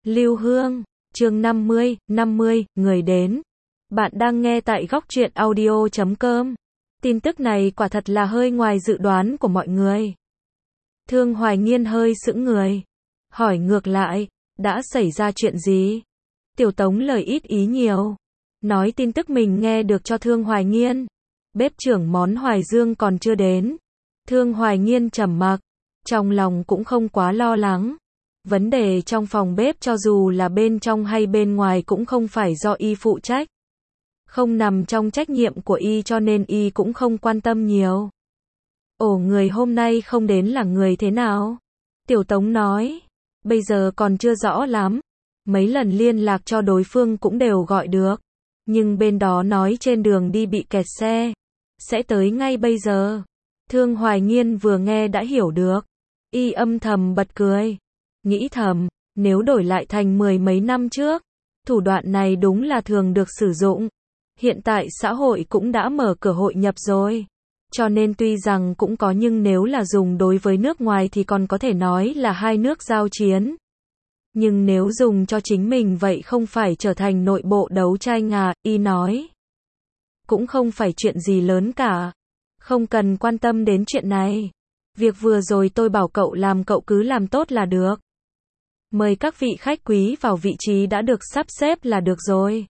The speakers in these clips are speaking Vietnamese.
Lưu Hương, chương 50, người đến. Bạn đang nghe tại góc truyện audio.com. Tin tức này quả thật là hơi ngoài dự đoán của mọi người. Thương Hoài Nghiên hơi sững người. Hỏi ngược lại, đã xảy ra chuyện gì? Tiểu Tống lời ít ý nhiều. Nói tin tức mình nghe được cho Thương Hoài Nghiên. Bếp trưởng món Hoài Dương còn chưa đến. Thương Hoài Nghiên trầm mặc. Trong lòng cũng không quá lo lắng. Vấn đề trong phòng bếp cho dù là bên trong hay bên ngoài cũng không phải do y phụ trách. Không nằm trong trách nhiệm của y cho nên y cũng không quan tâm nhiều. Ồ, người hôm nay không đến là người thế nào? Tiểu Tống nói. Bây giờ còn chưa rõ lắm. Mấy lần liên lạc cho đối phương cũng đều gọi được. Nhưng bên đó nói trên đường đi bị kẹt xe. Sẽ tới ngay bây giờ. Thương Hoài Nghiên vừa nghe đã hiểu được. Y âm thầm bật cười. Nghĩ thầm, nếu đổi lại thành 10 mấy năm trước, thủ đoạn này đúng là thường được sử dụng. Hiện tại xã hội cũng đã mở cửa hội nhập rồi. Cho nên tuy rằng cũng có nhưng nếu là dùng đối với nước ngoài thì còn có thể nói là hai nước giao chiến. Nhưng nếu dùng cho chính mình vậy không phải trở thành nội bộ đấu tranh à, y nói. Cũng không phải chuyện gì lớn cả. Không cần quan tâm đến chuyện này. Việc vừa rồi tôi bảo cậu làm cậu cứ làm tốt là được. Mời các vị khách quý vào vị trí đã được sắp xếp là được rồi.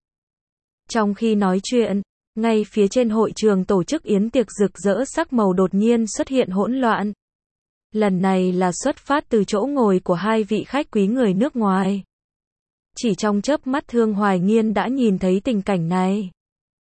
Trong khi nói chuyện, ngay phía trên hội trường tổ chức yến tiệc rực rỡ sắc màu đột nhiên xuất hiện hỗn loạn. Lần này là xuất phát từ chỗ ngồi của hai vị khách quý người nước ngoài. Chỉ trong chớp mắt Thương Hoài Nghiên đã nhìn thấy tình cảnh này.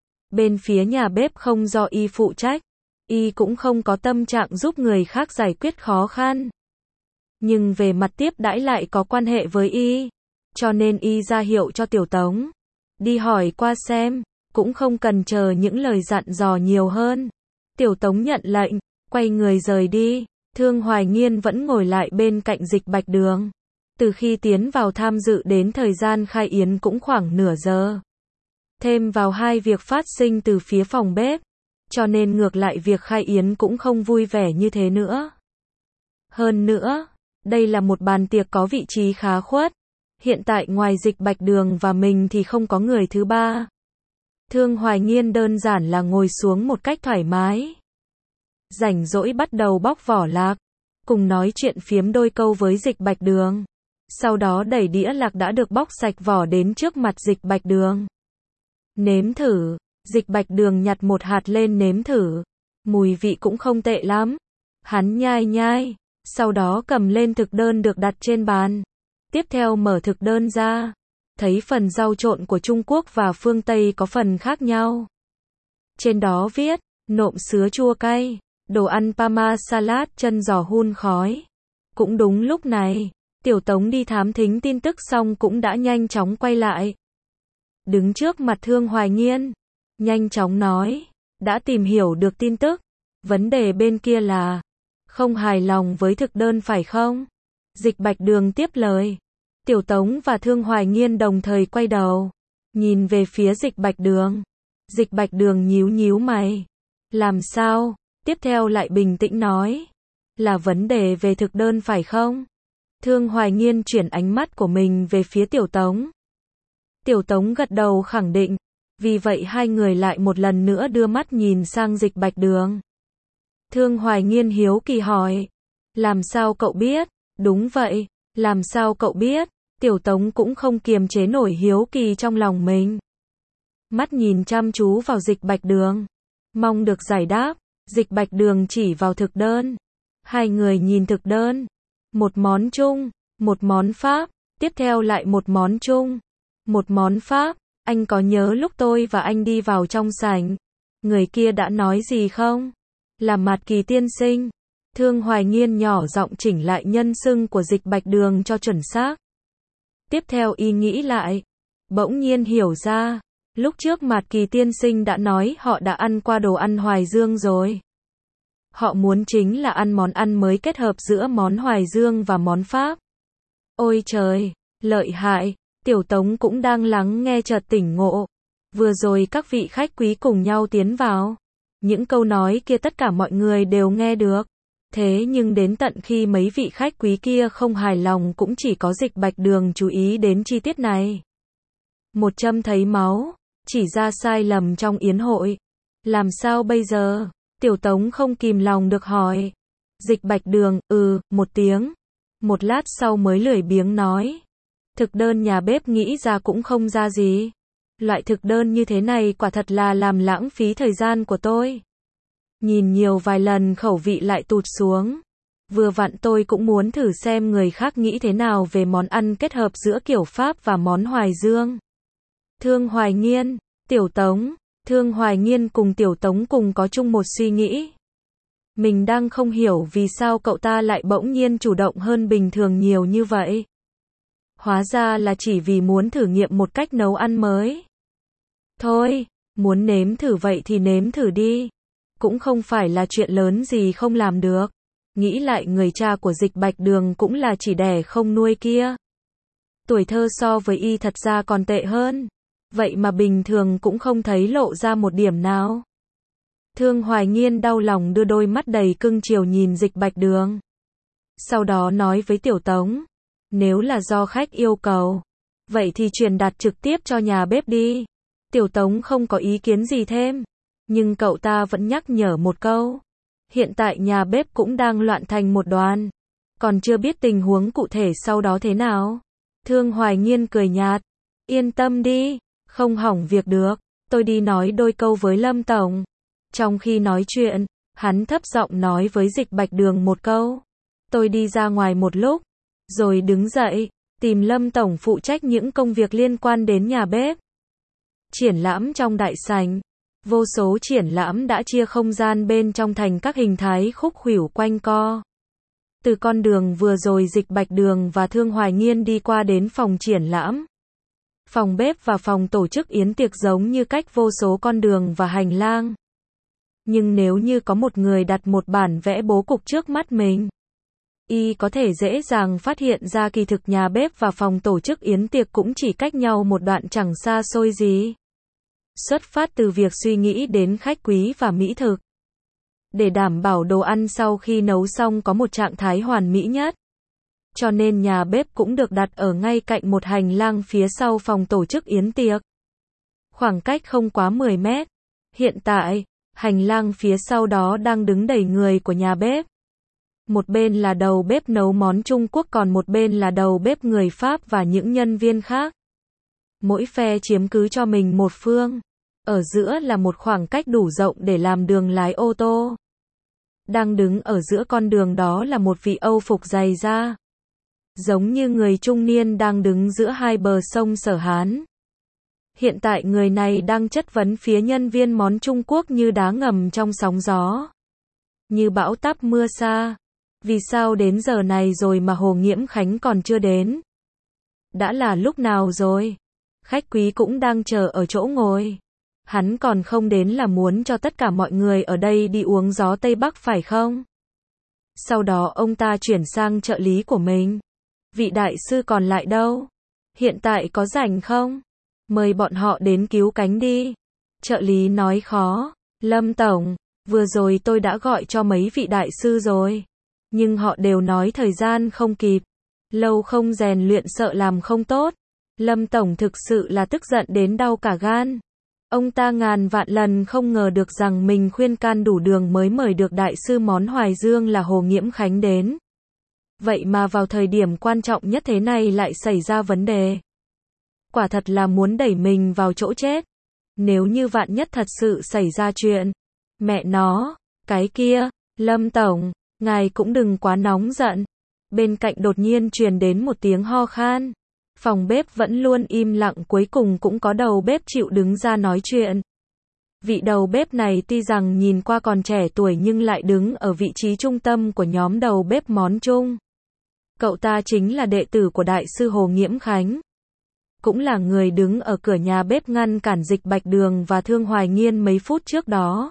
Bên phía nhà bếp không do y phụ trách, y cũng không có tâm trạng giúp người khác giải quyết khó khăn. Nhưng về mặt tiếp đãi lại có quan hệ với y, cho nên y ra hiệu cho Tiểu Tống. Đi hỏi qua xem, cũng không cần chờ những lời dặn dò nhiều hơn. Tiểu Tống nhận lệnh, quay người rời đi. Thương Hoài Nghiên vẫn ngồi lại bên cạnh Dịch Bạch Đường. Từ khi tiến vào tham dự đến thời gian khai yến cũng khoảng nửa giờ. Thêm vào hai việc phát sinh từ phía phòng bếp, cho nên ngược lại việc khai yến cũng không vui vẻ như thế nữa. Hơn nữa, đây là một bàn tiệc có vị trí khá khuất. Hiện tại ngoài Dịch Bạch Đường và mình thì không có người thứ ba. Thương Hoài Nghiên đơn giản là ngồi xuống một cách thoải mái. Rảnh rỗi bắt đầu bóc vỏ lạc, cùng nói chuyện phiếm đôi câu với Dịch Bạch Đường. Sau đó đẩy đĩa lạc đã được bóc sạch vỏ đến trước mặt Dịch Bạch Đường. Nếm thử, Dịch Bạch Đường nhặt một hạt lên nếm thử. Mùi vị cũng không tệ lắm. Hắn nhai nhai, sau đó cầm lên thực đơn được đặt trên bàn. Tiếp theo mở thực đơn ra, thấy phần rau trộn của Trung Quốc và phương Tây có phần khác nhau. Trên đó viết, nộm sứa chua cay, đồ ăn Parma salad chân giò hun khói. Cũng đúng lúc này, Tiểu Tống đi thám thính tin tức xong cũng đã nhanh chóng quay lại. Đứng trước mặt Thương Hoài Nghiên, nhanh chóng nói, đã tìm hiểu được tin tức. Vấn đề bên kia là, không hài lòng với thực đơn phải không? Dịch Bạch Đường tiếp lời. Tiểu Tống và Thương Hoài Nghiên đồng thời quay đầu, nhìn về phía Dịch Bạch Đường. Dịch Bạch Đường nhíu nhíu mày. Làm sao? Tiếp theo lại bình tĩnh nói. Là vấn đề về thực đơn phải không? Thương Hoài Nghiên chuyển ánh mắt của mình về phía Tiểu Tống. Tiểu Tống gật đầu khẳng định. Vì vậy hai người lại một lần nữa đưa mắt nhìn sang Dịch Bạch Đường. Thương Hoài Nghiên hiếu kỳ hỏi. Làm sao cậu biết? Đúng vậy, làm sao cậu biết? Tiểu Tống cũng không kiềm chế nổi hiếu kỳ trong lòng mình. Mắt nhìn chăm chú vào Dịch Bạch Đường. Mong được giải đáp. Dịch Bạch Đường chỉ vào thực đơn. Hai người nhìn thực đơn. Một món Trung, một món Pháp, tiếp theo lại một món Trung, một món Pháp. Anh có nhớ lúc tôi và anh đi vào trong sảnh, người kia đã nói gì không? Là Mạt Kỳ tiên sinh. Thương Hoài Nghiên nhỏ giọng chỉnh lại nhân xưng của Dịch Bạch Đường cho chuẩn xác. Tiếp theo y nghĩ lại, bỗng nhiên hiểu ra, lúc trước Mạt Kỳ tiên sinh đã nói họ đã ăn qua đồ ăn Hoài Dương rồi. Họ muốn chính là ăn món ăn mới kết hợp giữa món Hoài Dương và món Pháp. Ôi trời, lợi hại, Tiểu Tống cũng đang lắng nghe chợt tỉnh ngộ. Vừa rồi các vị khách quý cùng nhau tiến vào. Những câu nói kia tất cả mọi người đều nghe được. Thế nhưng đến tận khi mấy vị khách quý kia không hài lòng cũng chỉ có Dịch Bạch Đường chú ý đến chi tiết này. Một châm thấy máu, chỉ ra sai lầm trong yến hội. Làm sao bây giờ? Tiểu Tống không kìm lòng được hỏi. Dịch Bạch Đường, một tiếng. Một lát sau mới lười biếng nói. Thực đơn nhà bếp nghĩ ra cũng không ra gì. Loại thực đơn như thế này quả thật là làm lãng phí thời gian của tôi. Nhìn nhiều vài lần khẩu vị lại tụt xuống. Vừa vặn tôi cũng muốn thử xem người khác nghĩ thế nào về món ăn kết hợp giữa kiểu Pháp và món Hoài Dương. Thương Hoài Nghiên, Tiểu Tống, Thương Hoài Nghiên cùng Tiểu Tống cùng có chung một suy nghĩ. Mình đang không hiểu vì sao cậu ta lại bỗng nhiên chủ động hơn bình thường nhiều như vậy. Hóa ra là chỉ vì muốn thử nghiệm một cách nấu ăn mới. Thôi, muốn nếm thử vậy thì nếm thử đi. Cũng không phải là chuyện lớn gì không làm được. Nghĩ lại người cha của Dịch Bạch Đường cũng là chỉ đẻ không nuôi kia. Tuổi thơ so với y thật ra còn tệ hơn. Vậy mà bình thường cũng không thấy lộ ra một điểm nào. Thương Hoài Nghiên đau lòng đưa đôi mắt đầy cưng chiều nhìn Dịch Bạch Đường. Sau đó nói với Tiểu Tống. Nếu là do khách yêu cầu, vậy thì truyền đạt trực tiếp cho nhà bếp đi. Tiểu Tống không có ý kiến gì thêm. Nhưng cậu ta vẫn nhắc nhở một câu. Hiện tại nhà bếp cũng đang loạn thành một đoàn. Còn chưa biết tình huống cụ thể sau đó thế nào. Thương Hoài Nghiên cười nhạt. Yên tâm đi, không hỏng việc được. Tôi đi nói đôi câu với Lâm Tổng. Trong khi nói chuyện, hắn thấp giọng nói với Dịch Bạch Đường một câu. Tôi đi ra ngoài một lúc. Rồi đứng dậy, tìm Lâm Tổng phụ trách những công việc liên quan đến nhà bếp. Triển lãm trong đại sảnh. Vô số triển lãm đã chia không gian bên trong thành các hình thái khúc khuỷu quanh co. Từ con đường vừa rồi Dịch Bạch Đường và Thương Hoài Nghiên đi qua đến phòng triển lãm. Phòng bếp và phòng tổ chức yến tiệc giống như cách vô số con đường và hành lang. Nhưng nếu như có một người đặt một bản vẽ bố cục trước mắt mình, y có thể dễ dàng phát hiện ra kỳ thực nhà bếp và phòng tổ chức yến tiệc cũng chỉ cách nhau một đoạn chẳng xa xôi gì. Xuất phát từ việc suy nghĩ đến khách quý và mỹ thực. Để đảm bảo đồ ăn sau khi nấu xong có một trạng thái hoàn mỹ nhất. Cho nên nhà bếp cũng được đặt ở ngay cạnh một hành lang phía sau phòng tổ chức yến tiệc. Khoảng cách không quá 10 mét. Hiện tại, hành lang phía sau đó đang đứng đầy người của nhà bếp. Một bên là đầu bếp nấu món Trung Quốc còn một bên là đầu bếp người Pháp và những nhân viên khác. Mỗi phe chiếm cứ cho mình một phương. Ở giữa là một khoảng cách đủ rộng để làm đường lái ô tô. Đang đứng ở giữa con đường đó là một vị Âu phục dày da. Giống như người trung niên đang đứng giữa hai bờ sông Sở Hán. Hiện tại người này đang chất vấn phía nhân viên món Trung Quốc như đá ngầm trong sóng gió. Như bão táp mưa xa. Vì sao đến giờ này rồi mà Hồ Nghiễm Khánh còn chưa đến? Đã là lúc nào rồi? Khách quý cũng đang chờ ở chỗ ngồi. Hắn còn không đến là muốn cho tất cả mọi người ở đây đi uống gió Tây Bắc phải không? Sau đó ông ta chuyển sang trợ lý của mình. Vị đại sư còn lại đâu? Hiện tại có rảnh không? Mời bọn họ đến cứu cánh đi. Trợ lý nói khó. Lâm Tổng, vừa rồi tôi đã gọi cho mấy vị đại sư rồi. Nhưng họ đều nói thời gian không kịp. Lâu không rèn luyện sợ làm không tốt. Lâm Tổng thực sự là tức giận đến đau cả gan. Ông ta ngàn vạn lần không ngờ được rằng mình khuyên can đủ đường mới mời được đại sư món Hoài Dương là Hồ Nghiễm Khánh đến. Vậy mà vào thời điểm quan trọng nhất thế này lại xảy ra vấn đề. Quả thật là muốn đẩy mình vào chỗ chết. Nếu như vạn nhất thật sự xảy ra chuyện. Mẹ nó, cái kia, Lâm Tổng, ngài cũng đừng quá nóng giận. Bên cạnh đột nhiên truyền đến một tiếng ho khan. Phòng bếp vẫn luôn im lặng cuối cùng cũng có đầu bếp chịu đứng ra nói chuyện. Vị đầu bếp này tuy rằng nhìn qua còn trẻ tuổi nhưng lại đứng ở vị trí trung tâm của nhóm đầu bếp món Trung. Cậu ta chính là đệ tử của đại sư Hồ Nghiễm Khánh. Cũng là người đứng ở cửa nhà bếp ngăn cản Dịch Bạch Đường và Thương Hoài Nghiên mấy phút trước đó.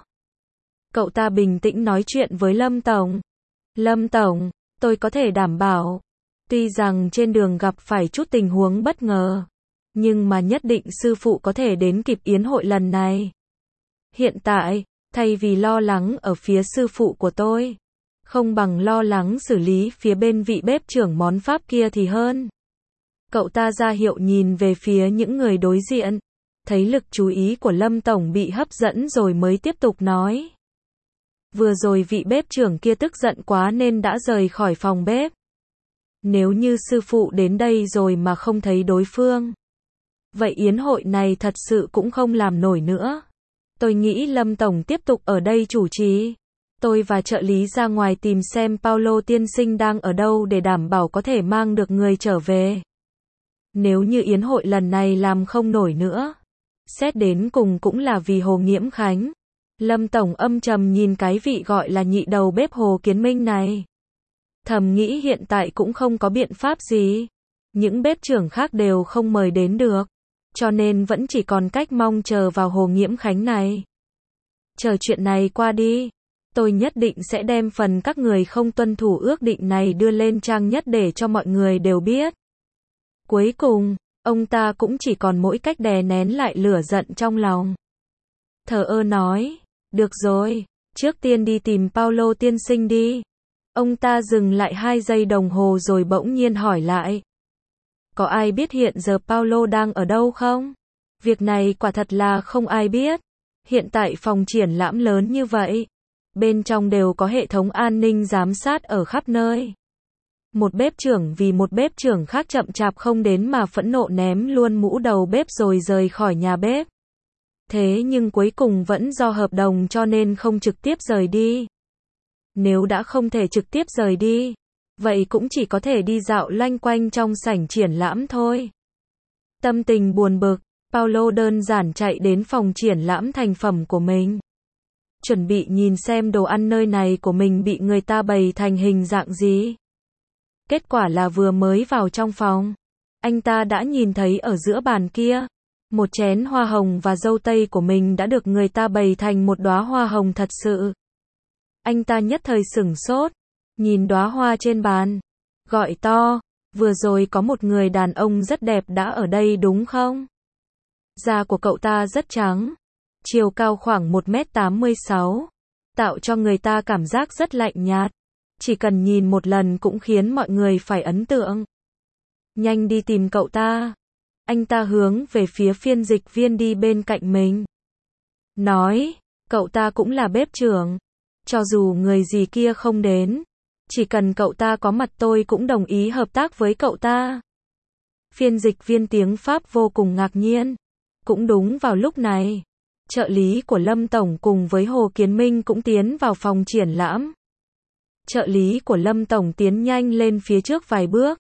Cậu ta bình tĩnh nói chuyện với Lâm Tổng. Lâm Tổng, tôi có thể đảm bảo. Tuy rằng trên đường gặp phải chút tình huống bất ngờ. Nhưng mà nhất định sư phụ có thể đến kịp yến hội lần này. Hiện tại, thay vì lo lắng ở phía sư phụ của tôi. Không bằng lo lắng xử lý phía bên vị bếp trưởng món Pháp kia thì hơn. Cậu ta ra hiệu nhìn về phía những người đối diện. Thấy lực chú ý của Lâm Tổng bị hấp dẫn rồi mới tiếp tục nói. Vừa rồi vị bếp trưởng kia tức giận quá nên đã rời khỏi phòng bếp. Nếu như sư phụ đến đây rồi mà không thấy đối phương, vậy yến hội này thật sự cũng không làm nổi nữa. Tôi nghĩ Lâm Tổng tiếp tục ở đây chủ trì. Tôi và trợ lý ra ngoài tìm xem Paulo tiên sinh đang ở đâu để đảm bảo có thể mang được người trở về. Nếu như yến hội lần này làm không nổi nữa, xét đến cùng cũng là vì Hồ Nghiễm Khánh. Lâm Tổng âm trầm nhìn cái vị gọi là nhị đầu bếp Hồ Kiến Minh này. Thầm nghĩ hiện tại cũng không có biện pháp gì. Những bếp trưởng khác đều không mời đến được. Cho nên vẫn chỉ còn cách mong chờ vào Hồ Nghiễm Khánh này. Chờ chuyện này qua đi, tôi nhất định sẽ đem phần các người không tuân thủ ước định này đưa lên trang nhất để cho mọi người đều biết. Cuối cùng, ông ta cũng chỉ còn mỗi cách đè nén lại lửa giận trong lòng. Thờ ơ nói, được rồi, trước tiên đi tìm Paulo tiên sinh đi. Ông ta dừng lại 2 giây đồng hồ rồi bỗng nhiên hỏi lại. Có ai biết hiện giờ Paulo đang ở đâu không? Việc này quả thật là không ai biết. Hiện tại phòng triển lãm lớn như vậy, bên trong đều có hệ thống an ninh giám sát ở khắp nơi. Một bếp trưởng vì một bếp trưởng khác chậm chạp không đến mà phẫn nộ ném luôn mũ đầu bếp rồi rời khỏi nhà bếp. Thế nhưng cuối cùng vẫn do hợp đồng cho nên không trực tiếp rời đi. Nếu đã không thể trực tiếp rời đi, vậy cũng chỉ có thể đi dạo loanh quanh trong sảnh triển lãm thôi. Tâm tình buồn bực, Paulo đơn giản chạy đến phòng triển lãm thành phẩm của mình. Chuẩn bị nhìn xem đồ ăn nơi này của mình bị người ta bày thành hình dạng gì. Kết quả là vừa mới vào trong phòng, anh ta đã nhìn thấy ở giữa bàn kia, một chén hoa hồng và dâu tây của mình đã được người ta bày thành một đóa hoa hồng thật sự. Anh ta nhất thời sửng sốt, nhìn đóa hoa trên bàn, gọi to, vừa rồi có một người đàn ông rất đẹp đã ở đây đúng không? Da của cậu ta rất trắng, chiều cao khoảng 1m86, tạo cho người ta cảm giác rất lạnh nhạt. Chỉ cần nhìn một lần cũng khiến mọi người phải ấn tượng. Nhanh đi tìm cậu ta. Anh ta hướng về phía phiên dịch viên đi bên cạnh mình. Nói, cậu ta cũng là bếp trưởng. Cho dù người gì kia không đến, chỉ cần cậu ta có mặt tôi cũng đồng ý hợp tác với cậu ta. Phiên dịch viên tiếng Pháp vô cùng ngạc nhiên. Cũng đúng vào lúc này, trợ lý của Lâm Tổng cùng với Hồ Kiến Minh cũng tiến vào phòng triển lãm. Trợ lý của Lâm Tổng tiến nhanh lên phía trước vài bước,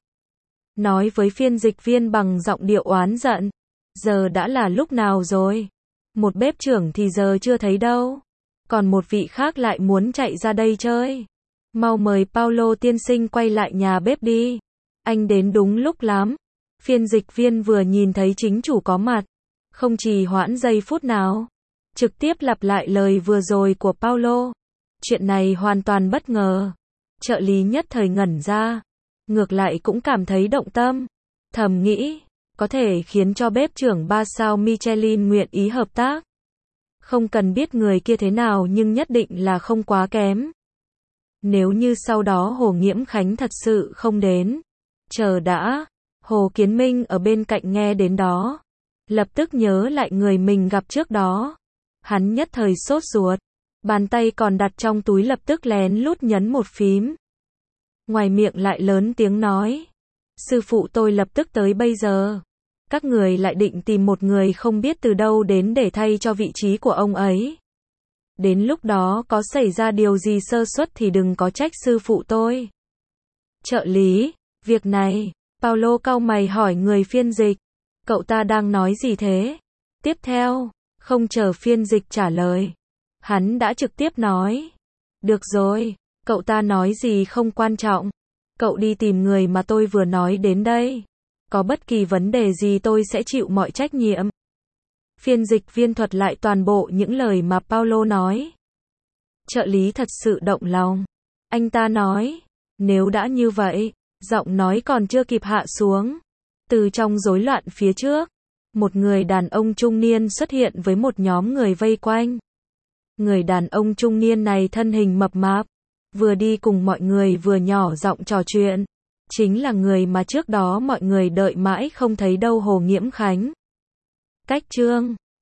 nói với phiên dịch viên bằng giọng điệu oán giận. Giờ đã là lúc nào rồi? Một bếp trưởng thì giờ chưa thấy đâu. Còn một vị khác lại muốn chạy ra đây chơi. Mau mời Paulo tiên sinh quay lại nhà bếp đi. Anh đến đúng lúc lắm. Phiên dịch viên vừa nhìn thấy chính chủ có mặt, không trì hoãn giây phút nào, trực tiếp lặp lại lời vừa rồi của Paulo. Chuyện này hoàn toàn bất ngờ. Trợ lý nhất thời ngẩn ra, ngược lại cũng cảm thấy động tâm. Thầm nghĩ, có thể khiến cho bếp trưởng 3 sao Michelin nguyện ý hợp tác. Không cần biết người kia thế nào nhưng nhất định là không quá kém. Nếu như sau đó Hồ Nghiễm Khánh thật sự không đến. Chờ đã, Hồ Kiến Minh ở bên cạnh nghe đến đó, lập tức nhớ lại người mình gặp trước đó. Hắn nhất thời sốt ruột, bàn tay còn đặt trong túi lập tức lén lút nhấn một phím. Ngoài miệng lại lớn tiếng nói, sư phụ tôi lập tức tới bây giờ. Các người lại định tìm một người không biết từ đâu đến để thay cho vị trí của ông ấy. Đến lúc đó có xảy ra điều gì sơ suất thì đừng có trách sư phụ tôi. Trợ lý, việc này, Paulo cau mày hỏi người phiên dịch, cậu ta đang nói gì thế? Tiếp theo, không chờ phiên dịch trả lời, hắn đã trực tiếp nói, được rồi, cậu ta nói gì không quan trọng, cậu đi tìm người mà tôi vừa nói đến đây. Có bất kỳ vấn đề gì tôi sẽ chịu mọi trách nhiệm. Phiên dịch viên thuật lại toàn bộ những lời mà Paulo nói. Trợ lý thật sự động lòng. Anh ta nói, nếu đã như vậy, giọng nói còn chưa kịp hạ xuống. Từ trong rối loạn phía trước, một người đàn ông trung niên xuất hiện với một nhóm người vây quanh. Người đàn ông trung niên này thân hình mập mạp, vừa đi cùng mọi người vừa nhỏ giọng trò chuyện. Chính là người mà trước đó mọi người đợi mãi không thấy đâu, Hồ Nghiễm Khánh. Cách chương